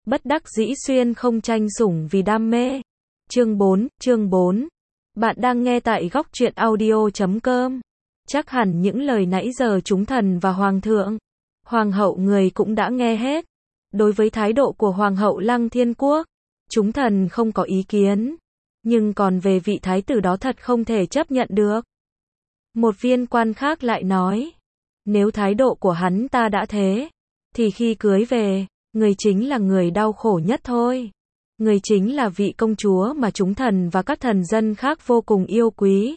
Bất đắc dĩ xuyên không tranh sủng vì đam mê. Chương 4. Bạn đang nghe tại góc truyện audio.com. Chắc hẳn những lời nãy giờ chúng thần và hoàng thượng, hoàng hậu người cũng đã nghe hết. Đối với thái độ của hoàng hậu Lăng Thiên Quốc, chúng thần không có ý kiến. Nhưng còn về vị thái tử đó thật không thể chấp nhận được. Một viên quan khác lại nói, nếu thái độ của hắn ta đã thế, thì khi cưới về, người chính là người đau khổ nhất thôi. Người chính là vị công chúa mà chúng thần và các thần dân khác vô cùng yêu quý.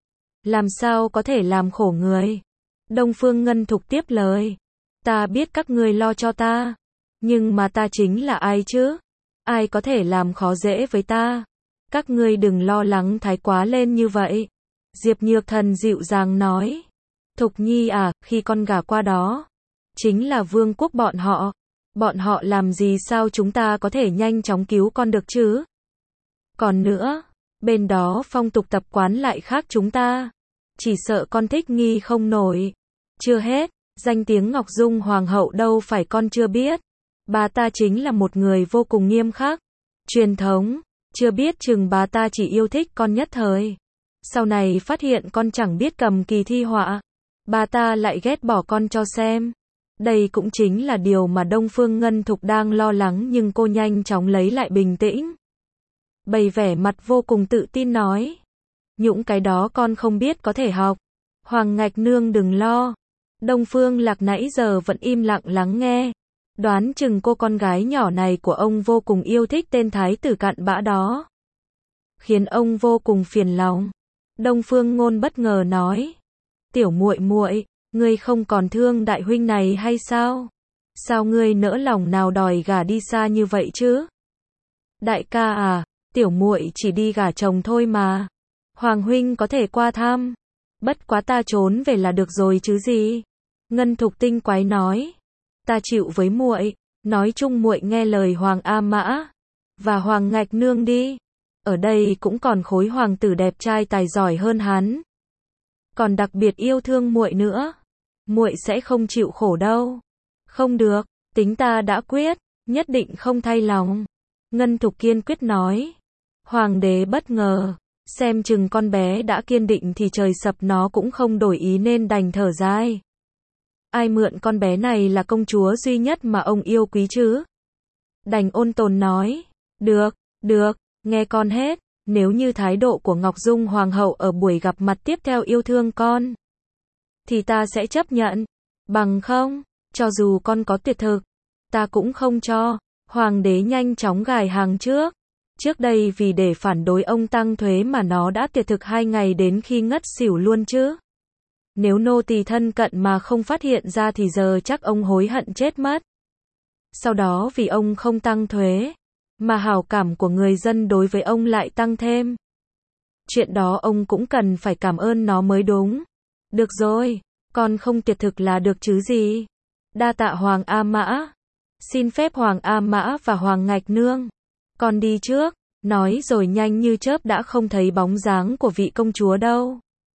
Làm sao có thể làm khổ người? Đông Phương Ngân Thục tiếp lời. Ta biết các ngươi lo cho ta. Nhưng mà ta chính là ai chứ? Ai có thể làm khó dễ với ta? Các ngươi đừng lo lắng thái quá lên như vậy. Diệp Nhược Thần dịu dàng nói. Thục Nhi à, khi con gả qua đó, chính là vương quốc bọn họ. Bọn họ làm gì sao chúng ta có thể nhanh chóng cứu con được chứ? Còn nữa, bên đó phong tục tập quán lại khác chúng ta. Chỉ sợ con thích nghi không nổi. Chưa hết, danh tiếng Ngọc Dung Hoàng hậu đâu phải con chưa biết. Bà ta chính là một người vô cùng nghiêm khắc. Truyền thống, chưa biết chừng bà ta chỉ yêu thích con nhất thời. Sau này phát hiện con chẳng biết cầm kỳ thi họa, bà ta lại ghét bỏ con cho xem. Đây cũng chính là điều mà Đông Phương Ngân Thục đang lo lắng, nhưng cô nhanh chóng lấy lại bình tĩnh. Bày vẻ mặt vô cùng tự tin nói. Những cái đó con không biết có thể học. Hoàng Ngạch Nương đừng lo. Đông Phương Lạc nãy giờ vẫn im lặng lắng nghe. Đoán chừng cô con gái nhỏ này của ông vô cùng yêu thích tên thái tử cặn bã đó, khiến ông vô cùng phiền lòng. Đông Phương Ngôn bất ngờ nói. Tiểu muội muội, ngươi không còn thương đại huynh này hay sao? Sao ngươi nỡ lòng nào đòi gả đi xa như vậy chứ? Đại ca à, tiểu muội chỉ đi gả chồng thôi mà. Hoàng huynh có thể qua thăm. Bất quá ta trốn về là được rồi chứ gì? Ngân Thục tinh quái nói. Ta chịu với muội, nói chung muội nghe lời Hoàng A Mã và Hoàng Ngạch Nương đi. Ở đây cũng còn khối hoàng tử đẹp trai tài giỏi hơn hắn, còn đặc biệt yêu thương muội nữa. Muội sẽ không chịu khổ đâu. Không được, tính ta đã quyết, nhất định không thay lòng. Ngân Thục kiên quyết nói. Hoàng đế bất ngờ, xem chừng con bé đã kiên định thì trời sập nó cũng không đổi ý nên đành thở dài. Ai mượn con bé này là công chúa duy nhất mà ông yêu quý chứ? Đành ôn tồn nói. Được, nghe con hết. Nếu như thái độ của Ngọc Dung Hoàng hậu ở buổi gặp mặt tiếp theo yêu thương con, thì ta sẽ chấp nhận. Bằng không, cho dù con có tuyệt thực, ta cũng không cho. Hoàng đế nhanh chóng gài hàng trước. Trước đây vì để phản đối ông tăng thuế mà nó đã tuyệt thực 2 ngày đến khi ngất xỉu luôn chứ. Nếu nô tỳ thân cận mà không phát hiện ra thì giờ chắc ông hối hận chết mất. Sau đó vì ông không tăng thuế, mà hảo cảm của người dân đối với ông lại tăng thêm. Chuyện đó ông cũng cần phải cảm ơn nó mới đúng. Được rồi, con không tuyệt thực là được chứ gì. Đa tạ Hoàng A Mã. Xin phép Hoàng A Mã và Hoàng Ngạch Nương. Con đi trước. Nói rồi nhanh như chớp đã không thấy bóng dáng của vị công chúa đâu.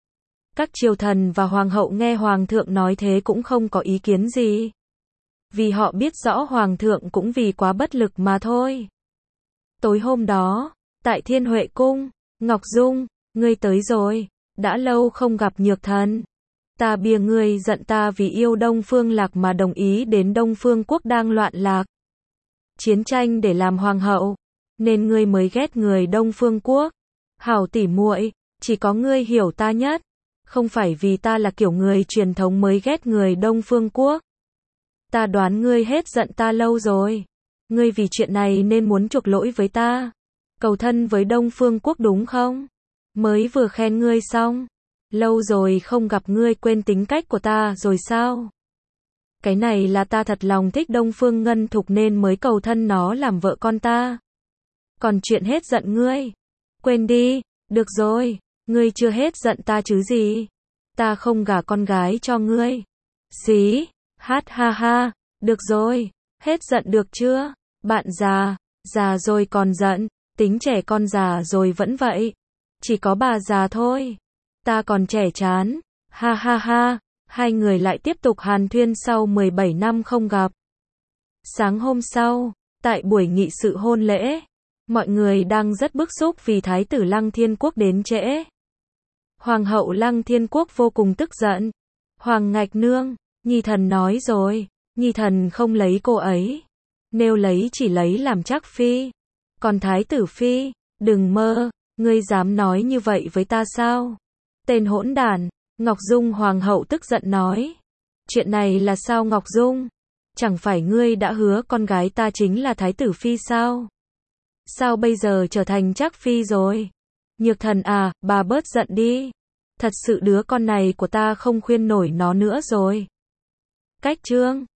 Các triều thần và hoàng hậu nghe hoàng thượng nói thế cũng không có ý kiến gì. Vì họ biết rõ hoàng thượng cũng vì quá bất lực mà thôi. Tối hôm đó, tại Thiên Huệ Cung, Ngọc Dung, ngươi tới rồi, đã lâu không gặp Nhược Thần. Ta bìa ngươi giận ta vì yêu Đông Phương Lạc mà đồng ý đến Đông Phương Quốc đang loạn lạc, chiến tranh để làm hoàng hậu, nên ngươi mới ghét người Đông Phương Quốc. Hảo tỉ muội, chỉ có ngươi hiểu ta nhất. Không phải vì ta là kiểu người truyền thống mới ghét người Đông Phương Quốc. Ta đoán ngươi hết giận ta lâu rồi. Ngươi vì chuyện này nên muốn chuộc lỗi với ta, cầu thân với Đông Phương Quốc đúng không? Mới vừa khen ngươi xong, lâu rồi không gặp ngươi quên tính cách của ta rồi sao? Cái này là ta thật lòng thích Đông Phương Ngân Thục nên mới cầu thân nó làm vợ con ta. Còn chuyện hết giận ngươi, quên đi. Được rồi, ngươi chưa hết giận ta chứ gì? Ta không gả con gái cho ngươi. Xí, hát ha ha. Được rồi, hết giận được chưa? Bạn già rồi còn giận, tính trẻ con già rồi vẫn vậy. Chỉ có bà già thôi. Ta còn trẻ chán. Ha ha ha. Hai người lại tiếp tục hàn thuyên sau 17 năm không gặp. Sáng hôm sau, Tại buổi nghị sự hôn lễ, mọi người đang rất bức xúc vì Thái tử Lăng Thiên Quốc đến trễ. Hoàng hậu Lăng Thiên Quốc vô cùng tức giận. Hoàng Ngạch Nương, Nhi thần nói rồi, Nhi thần không lấy cô ấy. Nếu lấy chỉ lấy làm Trác phi. Còn Thái tử phi, đừng mơ, ngươi dám nói như vậy với ta sao? Tên hỗn đản. Ngọc Dung Hoàng hậu tức giận nói. Chuyện này là sao Ngọc Dung? Chẳng phải ngươi đã hứa con gái ta chính là Thái tử phi sao? Sao bây giờ trở thành Trác phi rồi? Nhược Thần à, bà bớt giận đi. Thật sự đứa con này của ta không khuyên nổi nó nữa rồi. Cách chương